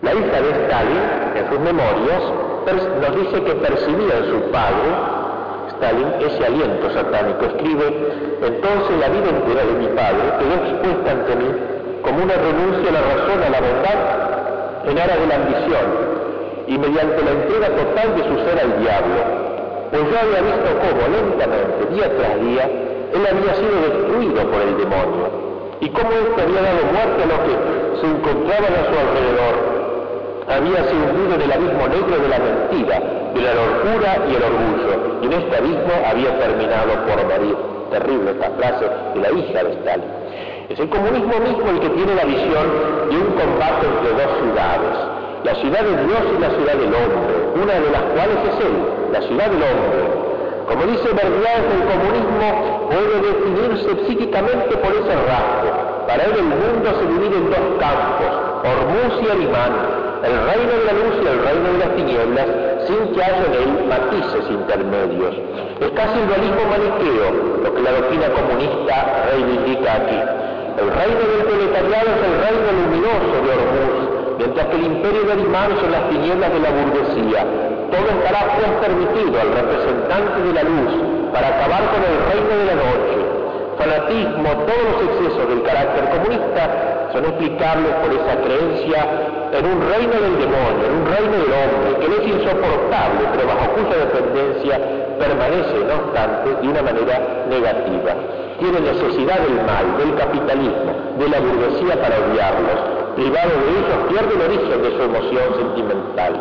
La hija de Stalin, en sus memorias, nos dice que percibía en su padre, Stalin, ese aliento satánico. Escribe: entonces la vida entera de mi padre quedó expuesta ante mí como una renuncia a la razón, a la bondad, en aras de la ambición, y mediante la entrega total de su ser al diablo, pues yo había visto cómo lentamente, día tras día, él había sido destruido por el demonio, y cómo éste había dado muerte a los que se encontraban a su alrededor, había sido hundido en el abismo negro de la mentira, de la locura y el orgullo, y en este abismo había terminado por morir. Terrible esta frase de la hija de Stalin. Es el comunismo mismo el que tiene la visión de un combate entre dos ciudades, la ciudad de Dios y la ciudad del hombre, una de las cuales es él, la ciudad del hombre. Como dice Verdier, el comunismo puede definirse psíquicamente por ese rasgo. Para él el mundo se divide en dos campos, Hormuz y Arimán, el reino de la luz y el reino de las tinieblas, sin que haya en él matices intermedios. Es casi el dualismo maniqueo, lo que la doctrina comunista reivindica aquí. El reino del proletariado es el reino luminoso de Hormuz, mientras que el imperio de Arimán son las tinieblas de la burguesía. Todo estará pues permitido al representante de la luz para acabar con el reino de la noche. Fanatismo, todos los excesos del carácter comunista son explicables por esa creencia en un reino del demonio, en un reino del hombre, que no es insoportable, pero bajo cuya dependencia permanece, no obstante, de una manera negativa. Tiene necesidad del mal, del capitalismo, de la burguesía para odiarlos. Privado de ellos, pierde el origen de su emoción sentimental.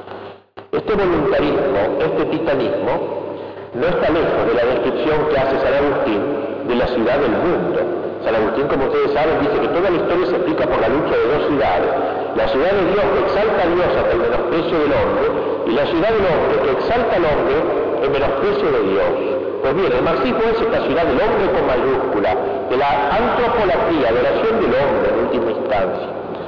Este voluntarismo, este titanismo, no está lejos de la descripción que hace San Agustín de la ciudad del mundo. San Agustín, como ustedes saben, dice que toda la historia se explica por la lucha de dos ciudades: la ciudad de Dios, que exalta a Dios hasta el menosprecio del hombre, y la ciudad del hombre, que exalta al hombre en menosprecio de Dios. Pues bien, el marxismo es esta ciudad del hombre con mayúscula, de la antropolatría, adoración del hombre en última instancia.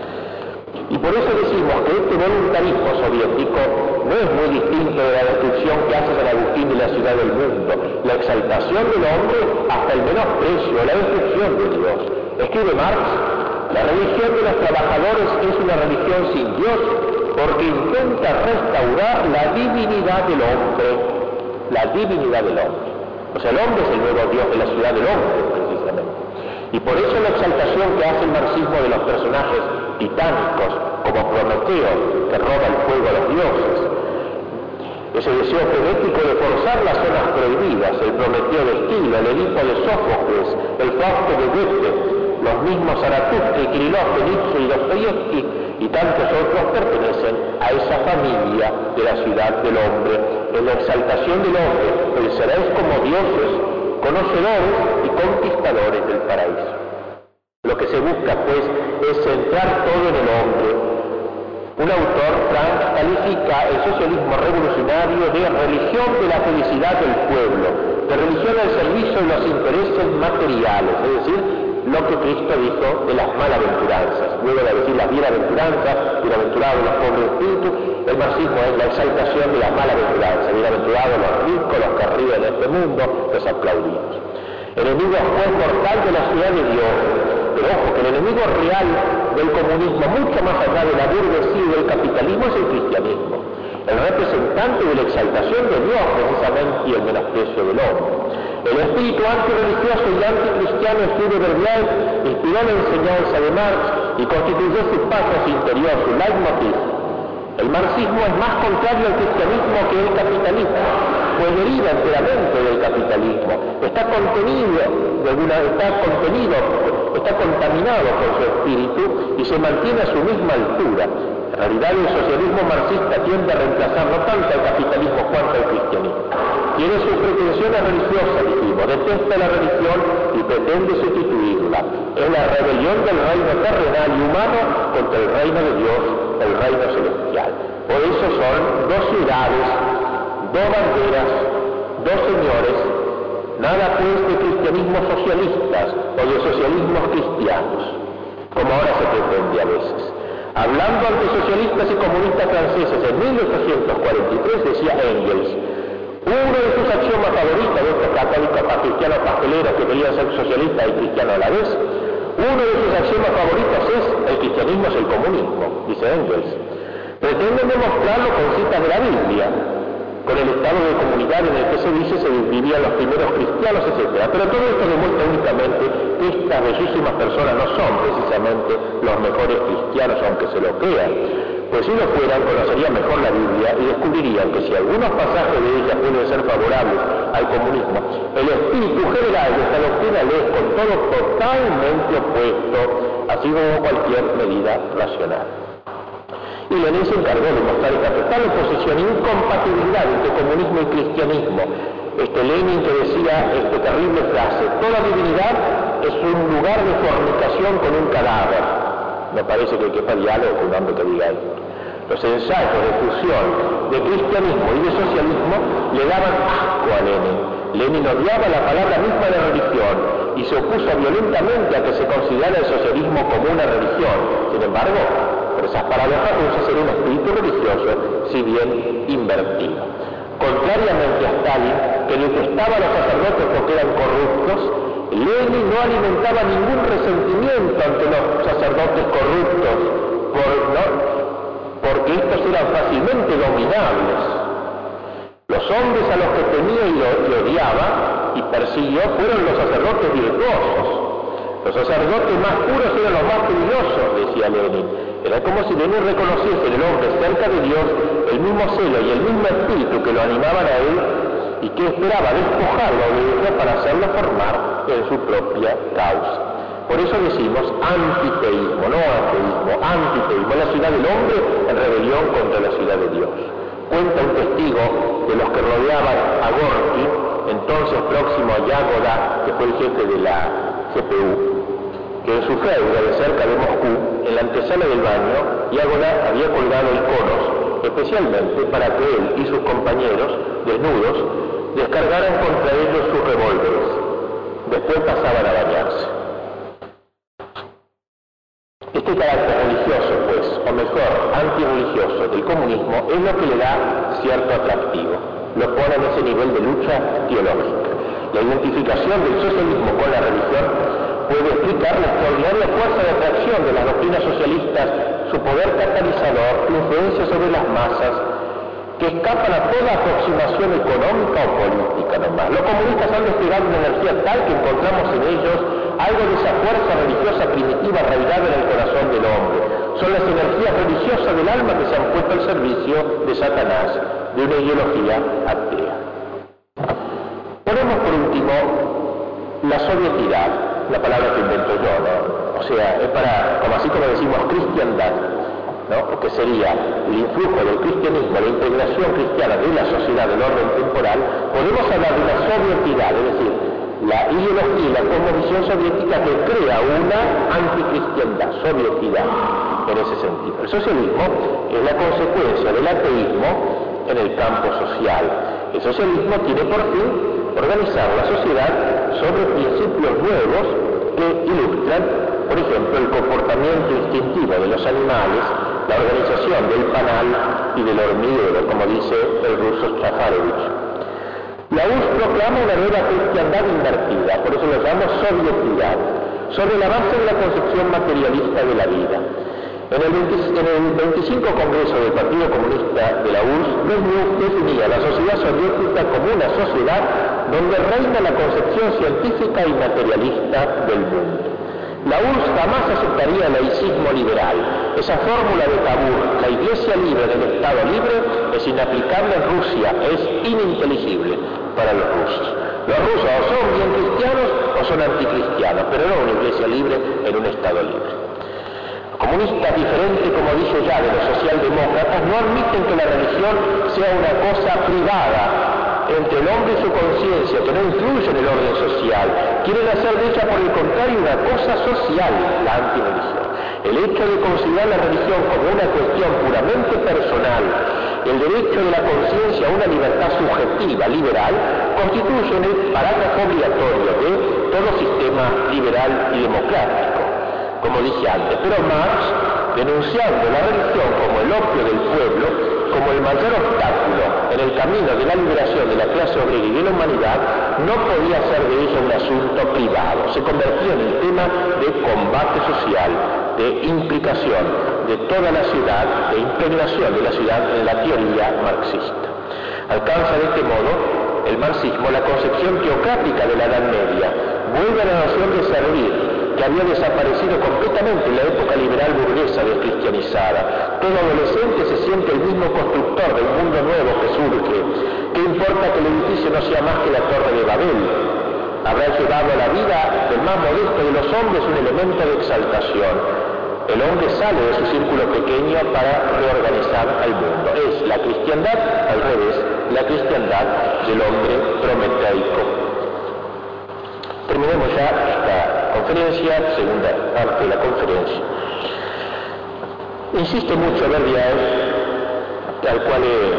Y por eso decimos que este voluntarismo soviético no es muy distinto de la descripción que hace San Agustín de la ciudad del mundo, la exaltación del hombre hasta el menosprecio, la destrucción de Dios. Escribe Marx: la religión de los trabajadores es una religión sin Dios porque intenta restaurar la divinidad del hombre. La divinidad del hombre. O sea, el hombre es el nuevo Dios de la ciudad del hombre, precisamente. Y por eso la exaltación que hace el marxismo de los personajes titánicos, como Prometeo, que roba el fuego a los dioses, ese deseo frenético de forzar las zonas prohibidas, el Prometeo de Esquilo, el Edipo de Sófocles, el Fausto de Goethe, los mismos Zaratustra y Kirillov de Nietzsche y Dostoyevsky y tantos otros pertenecen a esa familia de la ciudad del hombre. En la exaltación del hombre, el seréis como dioses, conocedores y conquistadores del paraíso. Lo que se busca, pues, es centrar todo en el hombre. Un autor, Frank, califica el socialismo revolucionario de religión de la felicidad del pueblo, de religión al servicio de los intereses materiales, es decir, lo que Cristo dijo de las malaventuranzas. Luego de decir las bienaventuranzas, bienaventurados los pobres de espíritu, el marxismo es la exaltación de las malaventuranzas. Bienaventurados los ricos, los que ríen en este mundo, los aplaudimos. Enemigo juez mortal de la ciudad de Dios. Pero ojo, que el enemigo real del comunismo, mucho más allá de la burguesía y del capitalismo, es el cristianismo. El representante de la exaltación de Dios, precisamente, y el menosprecio del hombre. El espíritu antirreligioso y anticristiano, escribe Verdier, inspiró la enseñanza de Marx y constituyó su pasos interior, su leitmotiv. El marxismo es más contrario al cristianismo que el capitalismo, pues deriva enteramente del capitalismo. Está contaminado por su espíritu y se mantiene a su misma altura. En realidad, el socialismo marxista tiende a reemplazar no tanto al capitalismo cuanto al cristianismo. Tiene sus pretensiones religiosas, dijimos, detesta la religión y pretende sustituirla. Es la rebelión del reino terrenal y humano contra el reino de Dios, el reino celestial. Por eso son dos ciudades, dos banderas, dos señores, nada pues de cristianismos socialistas o de socialismos cristianos, como ahora se pretende a veces. Hablando ante socialistas y comunistas franceses en 1843, decía Engels: uno de sus axiomas favoritos de estos católicos cristianos pasteleros que querían ser socialistas y cristianos a la vez, Uno de sus axiomas favoritos es: el cristianismo es el comunismo, dice Engels. Pretenden demostrarlo con citas de la Biblia, con el estado de comunidad en el que se dice se vivían los primeros cristianos, etc. Pero todo esto demuestra únicamente que estas bellísimas personas no son precisamente los mejores cristianos, aunque se lo crean. Pues si lo fueran, conocerían mejor la Biblia y descubrirían que si algunos pasajes de ella pueden ser favorables al comunismo, el espíritu general de esta doctrina le es con todo totalmente opuesto, así como cualquier medida racional. Y Lenin se encargó de mostrar esta total oposición e incompatibilidad entre comunismo y cristianismo. Lenin que decía esta terrible frase: toda divinidad es un lugar de fornicación con un cadáver. Me parece que hay que diálogo con un hombre que diga esto. Los ensayos de fusión de cristianismo y de socialismo le daban asco a Lenin. Lenin odiaba la palabra misma de religión y se opuso violentamente a que se considerara el socialismo como una religión. Sin embargo, por esas paradojas produce ser un espíritu religioso, si bien invertido. Contrariamente a Stalin, que detestaba a los sacerdotes porque eran corruptos, Lenin no alimentaba ningún resentimiento ante los sacerdotes corruptos, porque estos eran fácilmente dominables. Los hombres a los que temía y odiaba y persiguió fueron los sacerdotes virtuosos. Los sacerdotes más puros eran los más peligrosos, decía Lenin. Era como si Lenin reconociese en el hombre cerca de Dios el mismo celo y el mismo espíritu que lo animaban a él y que esperaba despojarlo de ello para hacerlo formar en su propia causa. Por eso decimos antiteísmo, no ateísmo, antiteísmo, la ciudad del hombre en rebelión contra la ciudad de Dios. Cuenta un testigo de los que rodeaban a Gorky, entonces próximo a Yagoda, que fue el jefe de la GPU, que en su feuda de cerca de Moscú, en la antesala del baño, Yagoda había colgado el conos, especialmente para que él y sus compañeros, desnudos, descargaran contra ellos sus revólveres. Después pasaban a bañarse. Este carácter religioso, pues, o mejor, antirreligioso del comunismo, es lo que le da cierto atractivo. Lo pone en ese nivel de lucha teológica. La identificación del socialismo con la religión puede explicar la extraordinaria fuerza de atracción de las doctrinas socialistas, su poder catalizador, su influencia sobre las masas, que escapan a toda aproximación económica o política nomás. Los comunistas han desplegado una energía tal que encontramos en ellos algo de esa fuerza religiosa primitiva arraigada en el corazón del hombre. Son las energías religiosas del alma que se han puesto al servicio de Satanás, de una ideología atea. Ponemos por último la sovietidad, la palabra que invento yo, ¿no? O sea, es para, así como decimos cristiandad, ¿no? Que sería el influjo del cristianismo, la integración cristiana de la sociedad del orden temporal. Podemos hablar de una sovietidad, es decir, la ideología y la cosmovisión soviética que crea una anticristiandad, sovietidad, en ese sentido. El socialismo es la consecuencia del ateísmo en el campo social. El socialismo tiene por fin organizar la sociedad sobre principios nuevos que ilustran, por ejemplo, el comportamiento instintivo de los animales, la organización del panal y del hormiguero, como dice el ruso Shafarevich. La URSS proclama una nueva cristiandad invertida, por eso lo llamamos sovietidad, sobre la base de la concepción materialista de la vida. En el 25 Congreso del Partido Comunista de la URSS, Brezhnev definía la sociedad soviética como una sociedad donde reina la concepción científica y materialista del mundo. La URSS jamás aceptaría el laicismo liberal. Esa fórmula de Cavour, la Iglesia libre del Estado libre, es inaplicable en Rusia, es ininteligible para los rusos. Los rusos o son bien cristianos o son anticristianos, pero no una Iglesia libre en un Estado libre. Comunistas diferentes, como dije ya, de los socialdemócratas, no admiten que la religión sea una cosa privada entre el hombre y su conciencia, que no influye en el orden social. Quieren hacer de ella, por el contrario, una cosa social, la antirreligión. El hecho de considerar la religión como una cuestión puramente personal, el derecho de la conciencia a una libertad subjetiva, liberal, constituyen el parágrafo obligatorio de todo sistema liberal y democrático, como dije antes. Pero Marx, denunciando la religión como el opio del pueblo, como el mayor obstáculo en el camino de la liberación de la clase obrera y de la humanidad, no podía ser de ella un asunto privado. Se convertía en el tema de combate social, de implicación de toda la ciudad, de impregnación de la ciudad en la teoría marxista. Alcanza de este modo el marxismo la concepción teocrática de la Edad Media, vuelve a la noción de servir, que había desaparecido completamente en la época liberal burguesa descristianizada. Todo adolescente se siente el mismo constructor del mundo nuevo que surge. ¿Qué importa que el edificio no sea más que la Torre de Babel? Habrá llevado a la vida del más modesto de los hombres un elemento de exaltación. El hombre sale de su círculo pequeño para reorganizar al mundo. Es la cristiandad, al revés, la cristiandad del hombre prometeico. Terminemos ya esta conferencia, segunda parte de la conferencia. Insiste mucho Berdyaev, del cual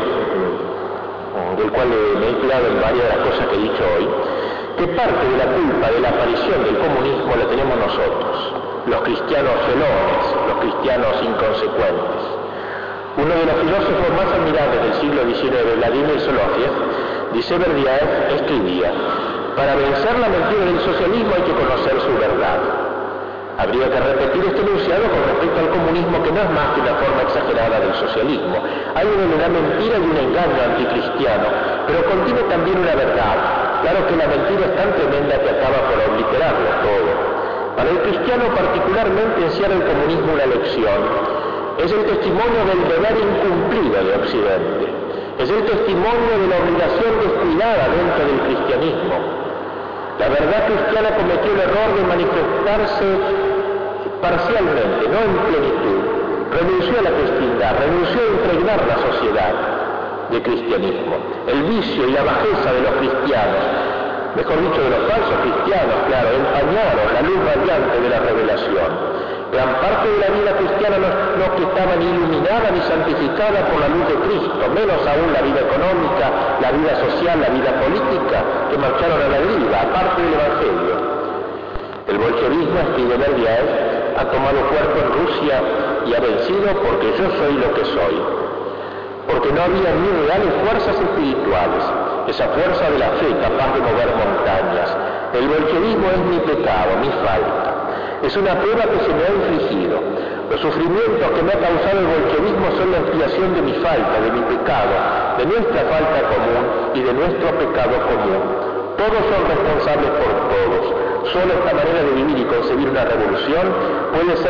me he inspirado en varias de las cosas que he dicho hoy, que parte de la culpa de la aparición del comunismo la tenemos nosotros, los cristianos felones, los cristianos inconsecuentes. Uno de los filósofos más admirables del siglo XIX, Vladimir Sologiev, dice Berdyaev, escribía: para vencer la mentira del socialismo hay que conocer su verdad. Habría que repetir este enunciado con respecto al comunismo, que no es más que una forma exagerada del socialismo. Hay una mentira y un engaño anticristiano, pero contiene también una verdad. Claro que la mentira es tan tremenda que acaba por obliterarlo todo. Para el cristiano particularmente encierra el comunismo una lección. Es el testimonio del deber incumplido de Occidente. Es el testimonio de la obligación descuidada dentro del cristianismo. La verdad cristiana cometió el error de manifestarse parcialmente, no en plenitud. Renunció a la cristiandad, renunció a impregnar la sociedad de cristianismo. El vicio y la bajeza de los cristianos, mejor dicho de los falsos cristianos, claro, empañaron la luz radiante de la revelación. Gran parte de la vida cristiana no estaba ni iluminada ni santificada por la luz de Cristo, menos aún la vida económica, la vida social, la vida política, que marcharon a la deriva, aparte del Evangelio. El bolchevismo, escribe Berdyaev, ha tomado cuerpo en Rusia y ha vencido porque yo soy lo que soy. Porque no había ni reales fuerzas espirituales, esa fuerza de la fe capaz de mover montañas. El bolchevismo es mi pecado, mi falta. Es una prueba que se me ha infligido. Los sufrimientos que me ha causado el bolchevismo son la expiación de mi falta, de mi pecado, de nuestra falta común y de nuestro pecado común. Todos son responsables por todos. Solo esta manera de vivir y concebir una revolución puede ser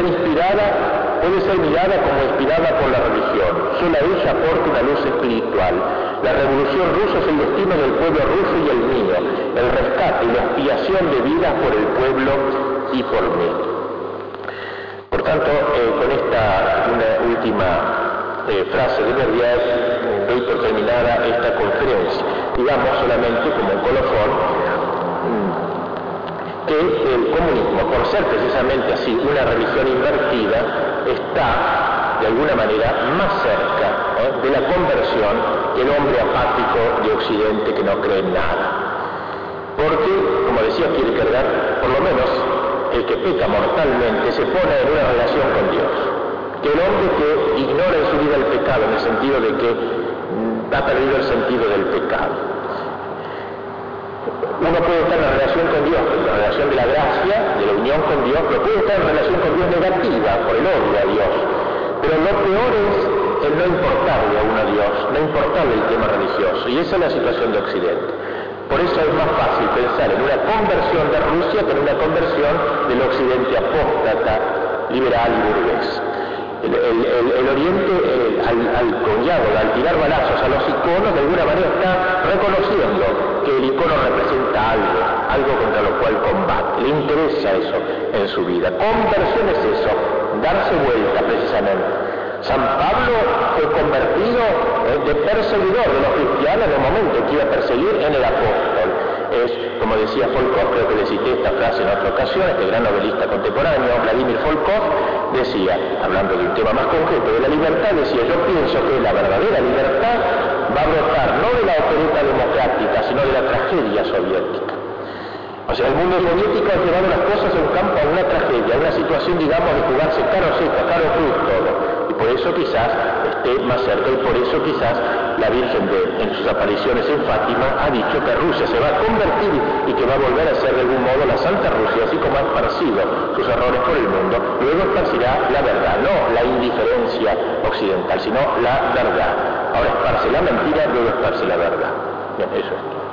mirada como inspirada por la religión. Solo ella aporta una luz espiritual. La revolución rusa es el destino del pueblo ruso y el mío, el rescate y la expiación de vidas por el pueblo y por mí. Por tanto, con esta una última frase de Berdyaev doy por terminada esta conferencia. Digamos solamente como un colofón que el comunismo, por ser precisamente así una religión invertida, está de alguna manera más cerca de la conversión que el hombre apático de Occidente que no cree en nada. Porque, como decía Kierkegaard, por lo menos el que peca mortalmente se pone en una relación con Dios. Que el hombre que ignora en su vida el pecado, en el sentido de que ha perdido el sentido del pecado. Uno puede estar en la relación con Dios, en la relación de la gracia, de la unión con Dios, pero puede estar en relación con Dios negativa, por el odio a Dios. Pero lo peor es el no importarle a uno a Dios, no importarle el tema religioso. Y esa es la situación de Occidente. Por eso es más fácil pensar en una conversión de Rusia que en una conversión del Occidente apóstata, liberal y burgués. El Oriente, al tirar balazos a los iconos, de alguna manera está reconociendo que el icono representa algo contra lo cual combate. Le interesa eso en su vida. Conversión es eso, darse vuelta precisamente. San Pablo fue convertido de perseguidor de los cristianos en el momento que iba a perseguir en el apóstol. Es, como decía Volkov, creo que le cité esta frase en otra ocasión, este gran novelista contemporáneo, Vladimir Volkov, decía, hablando de un tema más concreto de la libertad, decía: yo pienso que la verdadera libertad va a brotar no de la opereta democrática, sino de la tragedia soviética. O sea, el mundo soviético ha llevado las cosas a un campo, a una tragedia, a una situación, digamos, de jugarse caro seco, caro cruz todo. Y por eso quizás esté más cerca y por eso quizás la Virgen en sus apariciones en Fátima ha dicho que Rusia se va a convertir y que va a volver a ser de algún modo la Santa Rusia, así como ha esparcido sus errores por el mundo. Luego esparcirá la verdad, no la indiferencia occidental, sino la verdad. Ahora esparce la mentira, luego esparce la verdad. Bien, eso es.